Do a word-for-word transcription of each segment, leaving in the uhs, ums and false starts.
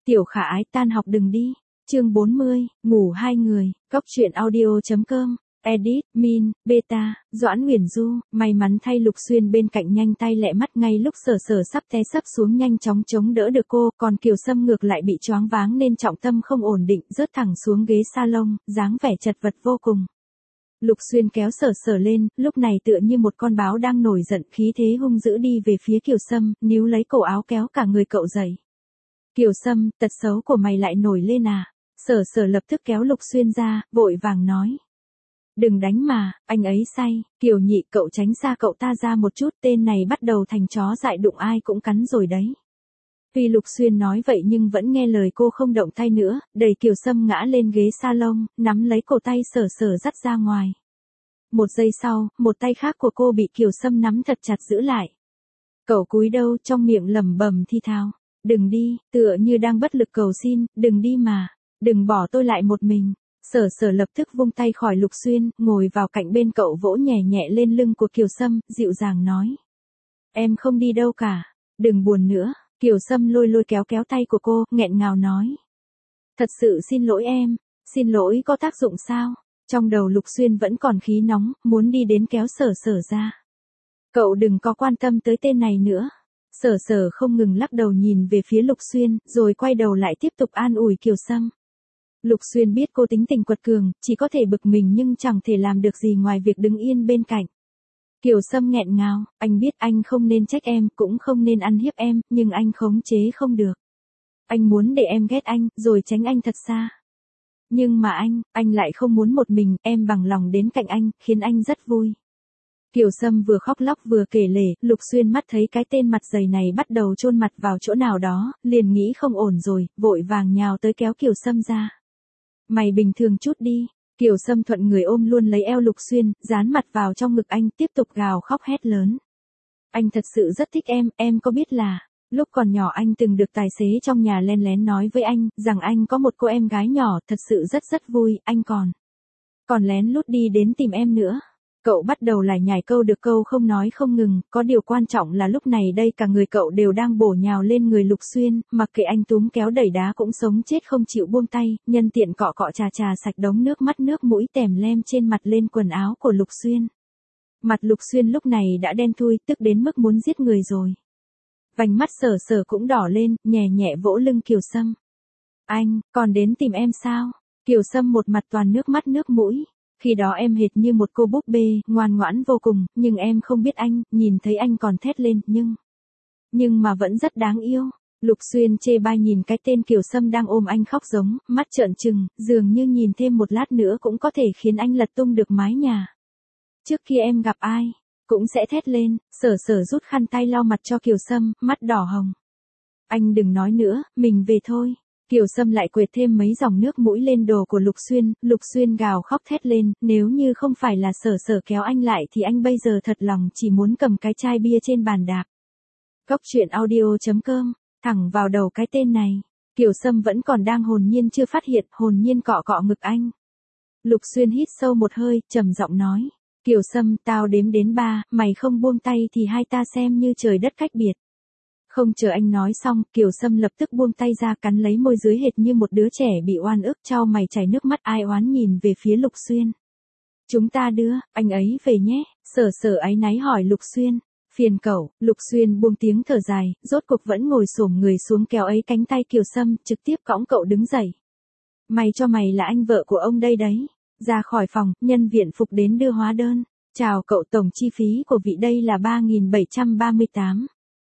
Tiểu Khả Ái tan học đừng đi. Chương bốn mươi, ngủ hai người. Góc truyện audio.com. Edit, Min, Beta, Doãn Nguyễn Du. May mắn thay Lục Xuyên bên cạnh nhanh tay lẹ mắt ngay lúc Sở Sở sắp té sấp xuống nhanh chóng chống đỡ được cô, còn Kiều Sâm ngược lại bị choáng váng nên trọng tâm không ổn định, rớt thẳng xuống ghế salon, dáng vẻ chật vật vô cùng. Lục Xuyên kéo Sở Sở lên, lúc này tựa như một con báo đang nổi giận, khí thế hung dữ đi về phía Kiều Sâm, níu lấy cổ áo kéo cả người cậu dậy. Kiều Sâm, tật xấu của mày lại nổi lên à? Sở Sở lập tức kéo Lục Xuyên ra, vội vàng nói. Đừng đánh mà, anh ấy say. Kiều Nhị, cậu tránh xa cậu ta ra một chút, tên này bắt đầu thành chó dại đụng ai cũng cắn rồi đấy. Tuy Lục Xuyên nói vậy nhưng vẫn nghe lời cô không động tay nữa, đẩy Kiều Sâm ngã lên ghế salon, nắm lấy cổ tay Sở Sở dắt ra ngoài. Một giây sau, một tay khác của cô bị Kiều Sâm nắm thật chặt giữ lại. Cậu cúi đầu trong miệng lẩm bẩm thi thao. Đừng đi, tựa như đang bất lực cầu xin, đừng đi mà, đừng bỏ tôi lại một mình. Sở Sở lập tức vung tay khỏi Lục Xuyên, ngồi vào cạnh bên cậu vỗ nhẹ nhẹ lên lưng của Kiều Sâm, dịu dàng nói. Em không đi đâu cả, đừng buồn nữa. Kiều Sâm lôi lôi kéo kéo tay của cô, nghẹn ngào nói. Thật sự xin lỗi em, xin lỗi có tác dụng sao? Trong đầu Lục Xuyên vẫn còn khí nóng, muốn đi đến kéo Sở Sở ra. Cậu đừng có quan tâm tới tên này nữa. Sở Sở không ngừng lắc đầu nhìn về phía Lục Xuyên, rồi quay đầu lại tiếp tục an ủi Kiều Sâm. Lục Xuyên biết cô tính tình quật cường, chỉ có thể bực mình nhưng chẳng thể làm được gì ngoài việc đứng yên bên cạnh. Kiều Sâm nghẹn ngào, anh biết anh không nên trách em, cũng không nên ăn hiếp em, nhưng anh khống chế không được. Anh muốn để em ghét anh, rồi tránh anh thật xa. Nhưng mà anh, anh lại không muốn một mình, em bằng lòng đến cạnh anh, khiến anh rất vui. Kiều Sâm vừa khóc lóc vừa kể lể, Lục Xuyên mắt thấy cái tên mặt dày này bắt đầu chôn mặt vào chỗ nào đó, liền nghĩ không ổn rồi, vội vàng nhào tới kéo Kiều Sâm ra. Mày bình thường chút đi. Kiều Sâm thuận người ôm luôn lấy eo Lục Xuyên, dán mặt vào trong ngực anh, tiếp tục gào khóc hét lớn. Anh thật sự rất thích em, em có biết là, lúc còn nhỏ anh từng được tài xế trong nhà len lén nói với anh, rằng anh có một cô em gái nhỏ, thật sự rất rất vui, anh còn, còn lén lút đi đến tìm em nữa. Cậu bắt đầu lải nhải câu được câu không nói không ngừng, có điều quan trọng là lúc này đây cả người cậu đều đang bổ nhào lên người Lục Xuyên, mặc kệ anh túm kéo đẩy đá cũng sống chết không chịu buông tay, nhân tiện cọ cọ trà trà sạch đống nước mắt nước mũi tèm lem trên mặt lên quần áo của Lục Xuyên. Mặt Lục Xuyên lúc này đã đen thui, tức đến mức muốn giết người rồi. Vành mắt Sở Sở cũng đỏ lên, nhẹ nhẹ vỗ lưng Kiều Sâm. Anh, còn đến tìm em sao? Kiều Sâm một mặt toàn nước mắt nước mũi. Khi đó em hệt như một cô búp bê, ngoan ngoãn vô cùng, nhưng em không biết anh, nhìn thấy anh còn thét lên, nhưng... Nhưng mà vẫn rất đáng yêu. Lục Xuyên chê bai nhìn cái tên Kiều Sâm đang ôm anh khóc giống, mắt trợn trừng, dường như nhìn thêm một lát nữa cũng có thể khiến anh lật tung được mái nhà. Trước khi em gặp ai, cũng sẽ thét lên. Sở Sở rút khăn tay lau mặt cho Kiều Sâm, mắt đỏ hồng. Anh đừng nói nữa, mình về thôi. Kiều Sâm lại quệt thêm mấy dòng nước mũi lên đồ của Lục Xuyên, Lục Xuyên gào khóc thét lên, nếu như không phải là Sở Sở kéo anh lại thì anh bây giờ thật lòng chỉ muốn cầm cái chai bia trên bàn đạp. Góc truyện audio.com, thẳng vào đầu cái tên này. Kiều Sâm vẫn còn đang hồn nhiên chưa phát hiện, hồn nhiên cọ cọ ngực anh. Lục Xuyên hít sâu một hơi, trầm giọng nói, Kiều Sâm, tao đếm đến ba, mày không buông tay thì hai ta xem như trời đất cách biệt. Không chờ anh nói xong, Kiều Sâm lập tức buông tay ra cắn lấy môi dưới hệt như một đứa trẻ bị oan ức, chau mày chảy nước mắt ai oán nhìn về phía Lục Xuyên. Chúng ta đưa, anh ấy về nhé. Sở Sở áy náy hỏi Lục Xuyên. Phiền cậu. Lục Xuyên buông tiếng thở dài, rốt cuộc vẫn ngồi xổm người xuống kéo ấy cánh tay Kiều Sâm, trực tiếp cõng cậu đứng dậy. Mày cho mày là anh vợ của ông đây đấy. Ra khỏi phòng, nhân viện phục đến đưa hóa đơn. Chào cậu, tổng chi phí của vị đây là ba nghìn bảy trăm ba mươi tám.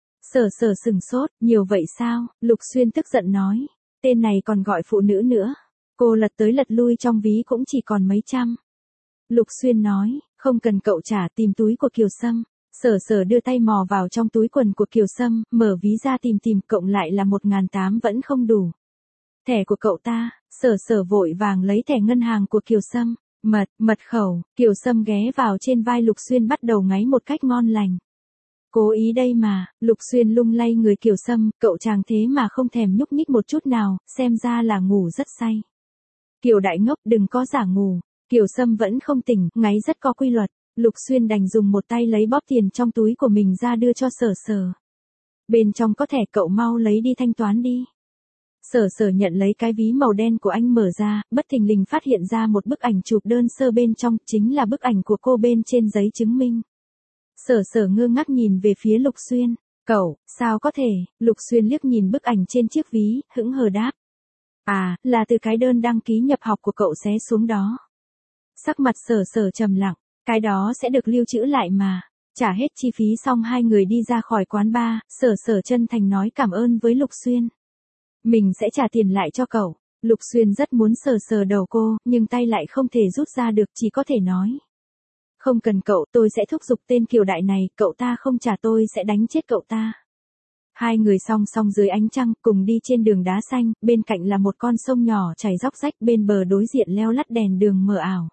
Sở Sở sừng sốt, nhiều vậy sao? Lục Xuyên tức giận nói. Tên này còn gọi phụ nữ nữa. Cô lật tới lật lui trong ví cũng chỉ còn mấy trăm. Lục Xuyên nói, không cần cậu trả, tìm túi của Kiều Sâm. Sở Sở đưa tay mò vào trong túi quần của Kiều Sâm, mở ví ra tìm tìm, cộng lại là một nghìn tám vẫn không đủ. Thẻ của cậu ta. Sở Sở vội vàng lấy thẻ ngân hàng của Kiều Sâm. Mật, mật khẩu. Kiều Sâm ghé vào trên vai Lục Xuyên bắt đầu ngáy một cách ngon lành. Cố ý đây mà. Lục Xuyên lung lay người Kiều Sâm, cậu chàng thế mà không thèm nhúc nhích một chút nào, xem ra là ngủ rất say. Kiều đại ngốc, đừng có giả ngủ. Kiều Sâm vẫn không tỉnh, ngáy rất có quy luật. Lục Xuyên đành dùng một tay lấy bóp tiền trong túi của mình ra đưa cho Sở Sở. Bên trong có thẻ, cậu mau lấy đi thanh toán đi. Sở Sở nhận lấy cái ví màu đen của anh mở ra, bất thình lình phát hiện ra một bức ảnh chụp đơn sơ bên trong, chính là bức ảnh của cô bên trên giấy chứng minh. Sở Sở ngơ ngác nhìn về phía Lục Xuyên, cậu, sao có thể, Lục Xuyên liếc nhìn bức ảnh trên chiếc ví, hững hờ đáp. À, là từ cái đơn đăng ký nhập học của cậu xé xuống đó. Sắc mặt Sở Sở trầm lặng, cái đó sẽ được lưu trữ lại mà. Trả hết chi phí xong hai người đi ra khỏi quán bar, Sở Sở chân thành nói cảm ơn với Lục Xuyên. Mình sẽ trả tiền lại cho cậu. Lục Xuyên rất muốn sờ sờ đầu cô, nhưng tay lại không thể rút ra được, chỉ có thể nói. Không cần cậu, tôi sẽ thúc giục tên Kiều Đại này, cậu ta không trả tôi sẽ đánh chết cậu ta. Hai người song song dưới ánh trăng, cùng đi trên đường đá xanh, bên cạnh là một con sông nhỏ chảy róc rách, bên bờ đối diện leo lắt đèn đường mờ ảo.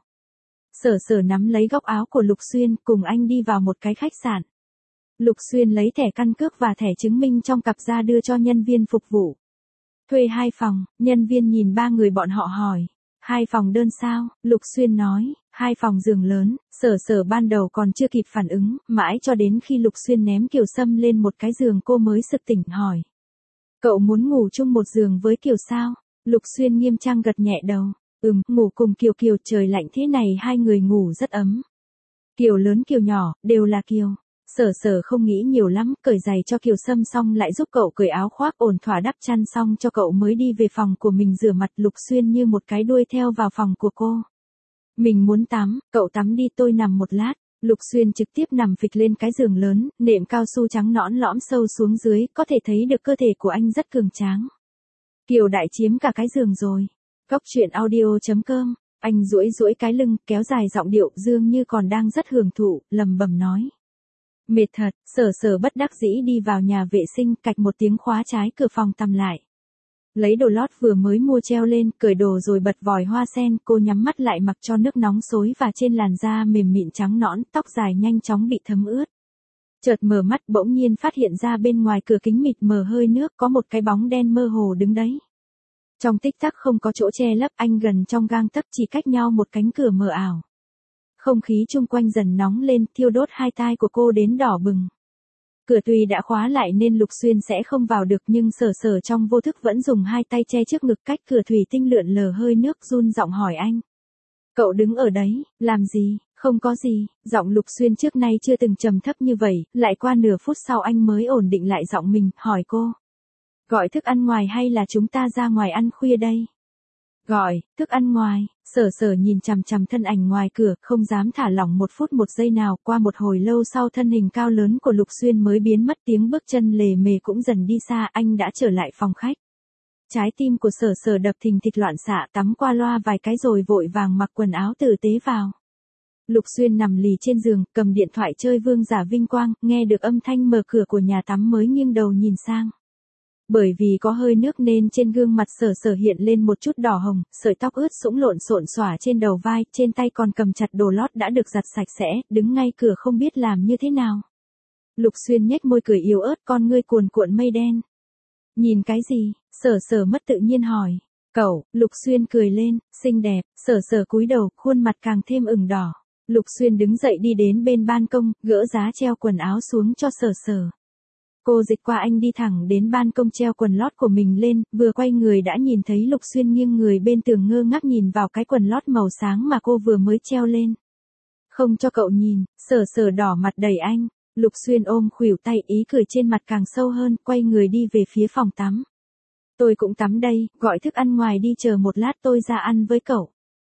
Sở Sở nắm lấy góc áo của Lục Xuyên, cùng anh đi vào một cái khách sạn. Lục Xuyên lấy thẻ căn cước và thẻ chứng minh trong cặp ra đưa cho nhân viên phục vụ. Thuê hai phòng, nhân viên nhìn ba người bọn họ hỏi. Hai phòng đơn sao? Lục Xuyên nói, hai phòng giường lớn. Sở Sở ban đầu còn chưa kịp phản ứng, mãi cho đến khi Lục Xuyên ném Kiều Sâm lên một cái giường cô mới sực tỉnh hỏi. Cậu muốn ngủ chung một giường với Kiều sao? Lục Xuyên nghiêm trang gật nhẹ đầu. Ừm, ngủ cùng Kiều Kiều, trời lạnh thế này hai người ngủ rất ấm. Kiều lớn Kiều nhỏ, đều là Kiều. Sở Sở không nghĩ nhiều lắm, cởi giày cho Kiều Sâm xong lại giúp cậu cởi áo khoác, ổn thỏa đắp chăn xong cho cậu mới đi về phòng của mình rửa mặt. Lục Xuyên như một cái đuôi theo vào phòng của cô. Mình muốn tắm, cậu tắm đi, tôi nằm một lát. Lục Xuyên trực tiếp nằm phịch lên cái giường lớn, nệm cao su trắng nõn lõm sâu xuống dưới, có thể thấy được cơ thể của anh rất cường tráng. Kiều Đại chiếm cả cái giường rồi. Góc truyện audio chấm com, anh duỗi duỗi cái lưng, kéo dài giọng điệu, dường như còn đang rất hưởng thụ, lầm bầm nói. Mệt thật. Sở Sở bất đắc dĩ đi vào nhà vệ sinh, cạch một tiếng khóa trái cửa phòng tăm lại. Lấy đồ lót vừa mới mua treo lên, cởi đồ rồi bật vòi hoa sen, cô nhắm mắt lại mặc cho nước nóng xối và trên làn da mềm mịn trắng nõn, tóc dài nhanh chóng bị thấm ướt. Chợt mở mắt bỗng nhiên phát hiện ra bên ngoài cửa kính mịt mờ hơi nước có một cái bóng đen mơ hồ đứng đấy. Trong tích tắc không có chỗ che lấp, anh gần trong gang tấc, chỉ cách nhau một cánh cửa mờ ảo. Không khí chung quanh dần nóng lên, thiêu đốt hai tai của cô đến đỏ bừng. Cửa tuy đã khóa lại nên Lục Xuyên sẽ không vào được, nhưng Sở Sở trong vô thức vẫn dùng hai tay che trước ngực, cách cửa thủy tinh lượn lờ hơi nước, run giọng hỏi anh. Cậu đứng ở đấy, làm gì? Không có gì. Giọng Lục Xuyên trước nay chưa từng trầm thấp như vậy, lại qua nửa phút sau anh mới ổn định lại giọng mình, hỏi cô. Gọi thức ăn ngoài hay là chúng ta ra ngoài ăn khuya đây? Gọi, thức ăn ngoài. Sở Sở nhìn chằm chằm thân ảnh ngoài cửa, không dám thả lỏng một phút một giây nào. Qua một hồi lâu sau thân hình cao lớn của Lục Xuyên mới biến mất, tiếng bước chân lề mề cũng dần đi xa, anh đã trở lại phòng khách. Trái tim của Sở Sở đập thình thịch loạn xạ, tắm qua loa vài cái rồi vội vàng mặc quần áo tử tế vào. Lục Xuyên nằm lì trên giường, cầm điện thoại chơi Vương Giả Vinh Quang, nghe được âm thanh mở cửa của nhà tắm mới nghiêng đầu nhìn sang. Bởi vì có hơi nước nên trên gương mặt Sở Sở hiện lên một chút đỏ hồng, sợi tóc ướt sũng lộn xộn xõa trên đầu vai, trên tay còn cầm chặt đồ lót đã được giặt sạch sẽ, đứng ngay cửa không biết làm như thế nào. Lục Xuyên nhếch môi cười yếu ớt, con ngươi cuồn cuộn mây đen. Nhìn cái gì? Sở Sở mất tự nhiên hỏi. Cậu. Lục Xuyên cười lên, xinh đẹp. Sở Sở cúi đầu, khuôn mặt càng thêm ửng đỏ. Lục Xuyên đứng dậy đi đến bên ban công, gỡ giá treo quần áo xuống cho Sở Sở. Cô dịch qua anh đi thẳng đến ban công treo quần lót của mình lên, vừa quay người đã nhìn thấy Lục Xuyên nghiêng người bên tường ngơ ngác nhìn vào cái quần lót màu sáng mà cô vừa mới treo lên. Không cho cậu nhìn. Sở Sở đỏ mặt đẩy anh. Lục Xuyên ôm khuỷu tay, ý cười trên mặt càng sâu hơn, quay người đi về phía phòng tắm. Tôi cũng tắm đây, gọi thức ăn ngoài đi, chờ một lát tôi ra ăn với cậu.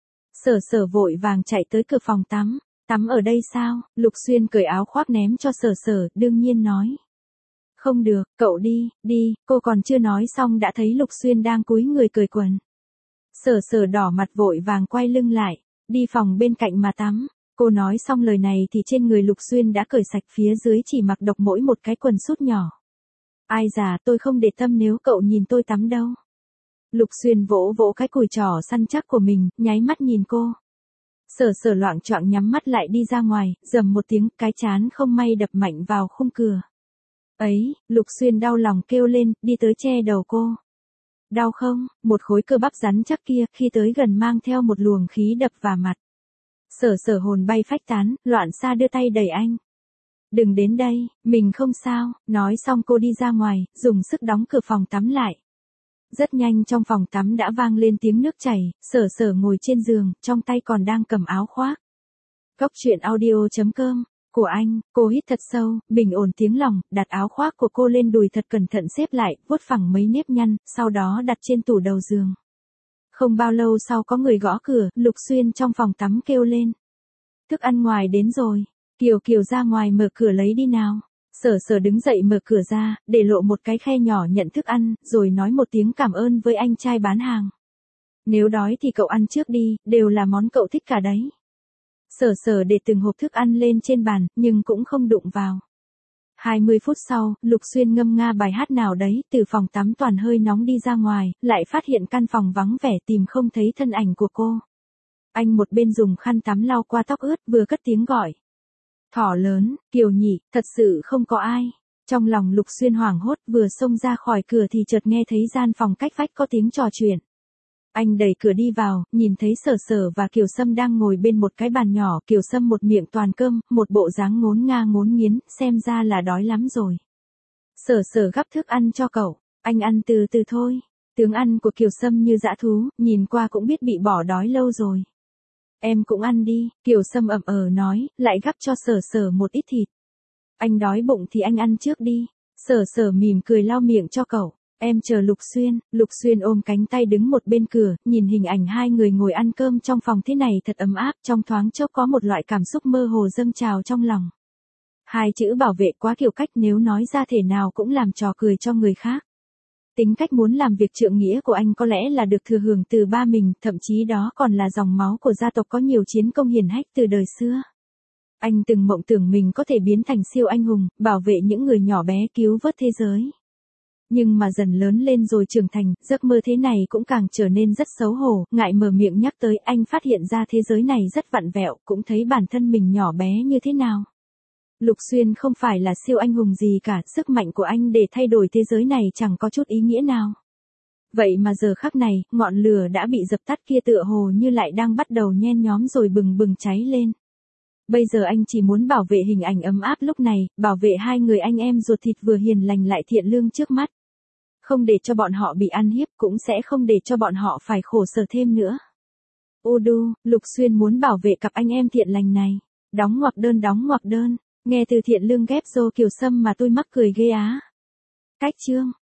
Sở Sở vội vàng chạy tới cửa phòng tắm. Tắm ở đây sao? Lục Xuyên cởi áo khoác ném cho Sở Sở, đương nhiên nói. Không được, cậu đi, đi. Cô còn chưa nói xong đã thấy Lục Xuyên đang cúi người cởi quần. Sở Sở đỏ mặt vội vàng quay lưng lại, đi phòng bên cạnh mà tắm. Cô nói xong lời này thì trên người Lục Xuyên đã cởi sạch, phía dưới chỉ mặc độc mỗi một cái quần sút nhỏ. Ai già, tôi không để tâm nếu cậu nhìn tôi tắm đâu. Lục Xuyên vỗ vỗ cái cùi trỏ săn chắc của mình, nháy mắt nhìn cô. Sở Sở loạng choạng nhắm mắt lại đi ra ngoài, rầm một tiếng, cái trán không may đập mạnh vào khung cửa. Ấy, Lục Xuyên đau lòng kêu lên, đi tới che đầu cô. Đau không? Một khối cơ bắp rắn chắc kia, khi tới gần mang theo một luồng khí đập vào mặt. Sở Sở hồn bay phách tán, loạn xạ đưa tay đẩy anh. Đừng đến đây, mình không sao. Nói xong cô đi ra ngoài, dùng sức đóng cửa phòng tắm lại. Rất nhanh trong phòng tắm đã vang lên tiếng nước chảy, Sở Sở ngồi trên giường, trong tay còn đang cầm áo khoác. Góc truyện audio chấm com, của anh, cô hít thật sâu, bình ổn tiếng lòng, đặt áo khoác của cô lên đùi thật cẩn thận xếp lại, vuốt phẳng mấy nếp nhăn, sau đó đặt trên tủ đầu giường. Không bao lâu sau có người gõ cửa, Lục Xuyên trong phòng tắm kêu lên. Thức ăn ngoài đến rồi, Kiều Kiều ra ngoài mở cửa lấy đi nào. Sở Sở đứng dậy mở cửa ra, để lộ một cái khe nhỏ nhận thức ăn, rồi nói một tiếng cảm ơn với anh trai bán hàng. Nếu đói thì cậu ăn trước đi, đều là món cậu thích cả đấy. Sở Sở để từng hộp thức ăn lên trên bàn, nhưng cũng không đụng vào. hai mươi phút sau, Lục Xuyên ngâm nga bài hát nào đấy, từ phòng tắm toàn hơi nóng đi ra ngoài, lại phát hiện căn phòng vắng vẻ tìm không thấy thân ảnh của cô. Anh một bên dùng khăn tắm lau qua tóc ướt, vừa cất tiếng gọi. Thỏ lớn, Kiều nhỉ, thật sự không có ai. Trong lòng Lục Xuyên hoảng hốt, vừa xông ra khỏi cửa thì chợt nghe thấy gian phòng cách vách có tiếng trò chuyện. Anh đẩy cửa đi vào, nhìn thấy Sở Sở và Kiều Sâm đang ngồi bên một cái bàn nhỏ, Kiều Sâm một miệng toàn cơm, một bộ dáng ngốn nga ngốn nghiến, xem ra là đói lắm rồi. Sở Sở gắp thức ăn cho cậu, anh ăn từ từ thôi. Tướng ăn của Kiều Sâm như dã thú, nhìn qua cũng biết bị bỏ đói lâu rồi. Em cũng ăn đi, Kiều Sâm ậm ờ nói, lại gắp cho Sở Sở một ít thịt. Anh đói bụng thì anh ăn trước đi. Sở Sở mỉm cười lau miệng cho cậu. Em chờ Lục Xuyên. Lục Xuyên ôm cánh tay đứng một bên cửa, nhìn hình ảnh hai người ngồi ăn cơm trong phòng thế này thật ấm áp, trong thoáng chốc có một loại cảm xúc mơ hồ dâng trào trong lòng. Hai chữ bảo vệ quá kiểu cách, nếu nói ra thể nào cũng làm trò cười cho người khác. Tính cách muốn làm việc trượng nghĩa của anh có lẽ là được thừa hưởng từ ba mình, thậm chí đó còn là dòng máu của gia tộc có nhiều chiến công hiển hách từ đời xưa. Anh từng mộng tưởng mình có thể biến thành siêu anh hùng, bảo vệ những người nhỏ bé, cứu vớt thế giới. Nhưng mà dần lớn lên rồi trưởng thành, giấc mơ thế này cũng càng trở nên rất xấu hổ, ngại mở miệng nhắc tới, anh phát hiện ra thế giới này rất vặn vẹo, cũng thấy bản thân mình nhỏ bé như thế nào. Lục Xuyên không phải là siêu anh hùng gì cả, sức mạnh của anh để thay đổi thế giới này chẳng có chút ý nghĩa nào. Vậy mà giờ khắc này, ngọn lửa đã bị dập tắt kia tựa hồ như lại đang bắt đầu nhen nhóm rồi bừng bừng cháy lên. Bây giờ anh chỉ muốn bảo vệ hình ảnh ấm áp lúc này, bảo vệ hai người anh em ruột thịt vừa hiền lành lại thiện lương trước mắt. Không để cho bọn họ bị ăn hiếp, cũng sẽ không để cho bọn họ phải khổ sở thêm nữa. Udu, Lục Xuyên muốn bảo vệ cặp anh em thiện lành này. Đóng ngoặc đơn đóng ngoặc đơn. Nghe từ thiện lương ghép dô Kiều Sâm mà tôi mắc cười ghê á. Cách chương.